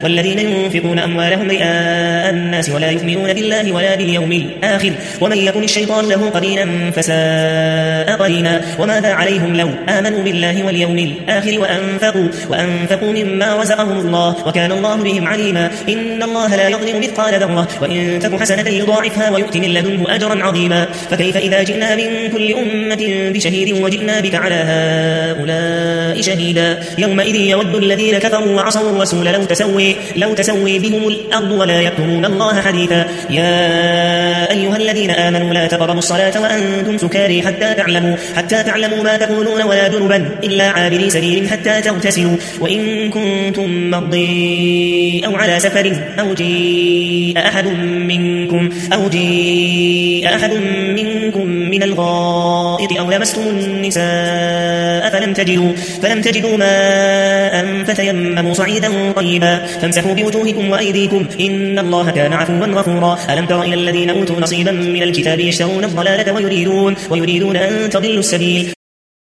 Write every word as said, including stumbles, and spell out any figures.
والذين ينفقون أموالهم رئاء الناس ولا يؤمنون بالله ولا باليوم الآخر ومن يكن الشيطان له قرينا فساء قرينا وماذا عليهم لو آمنوا بالله واليوم الآخر وأنفقوا, وأنفقوا مما رزقهم الله وكان الله بهم عليما إن الله لا يظلم مثقال ذرة وإن تك حسنة يضاعفها ويؤت من لدنه أجرا عظيما فكيف إذا جئنا من كل أمة بشهيد وجئنا بك على هؤلاء شهيدا يومئذ يود الذين كفروا وعصوا الرسول لو تسوي لو تسوي بهم الأرض ولا يكتمون الله حديثا يا أيها الذين آمنوا لا تقربوا الصلاة وأنتم سكاري حتى تعلموا حتى تعلموا ما تقولون ولا جنبا إلا عابري سبيل حتى تغتسلوا وإن كنتم مرضي أو على سفر أو جاء أحد منكم أو جاء أحد منكم من الغائط أو لمستم النساء فلم تجدوا فلم تجدوا ماء فتيمموا صعيدا طيبا فامسحوا بوجوهكم وأيديكم إن الله كان عفوا غفورا ألم تر إلى الذين أوتوا نصيبا من الكتاب يشترون الضلالة ويريدون ويريدون أن تضلوا السبيل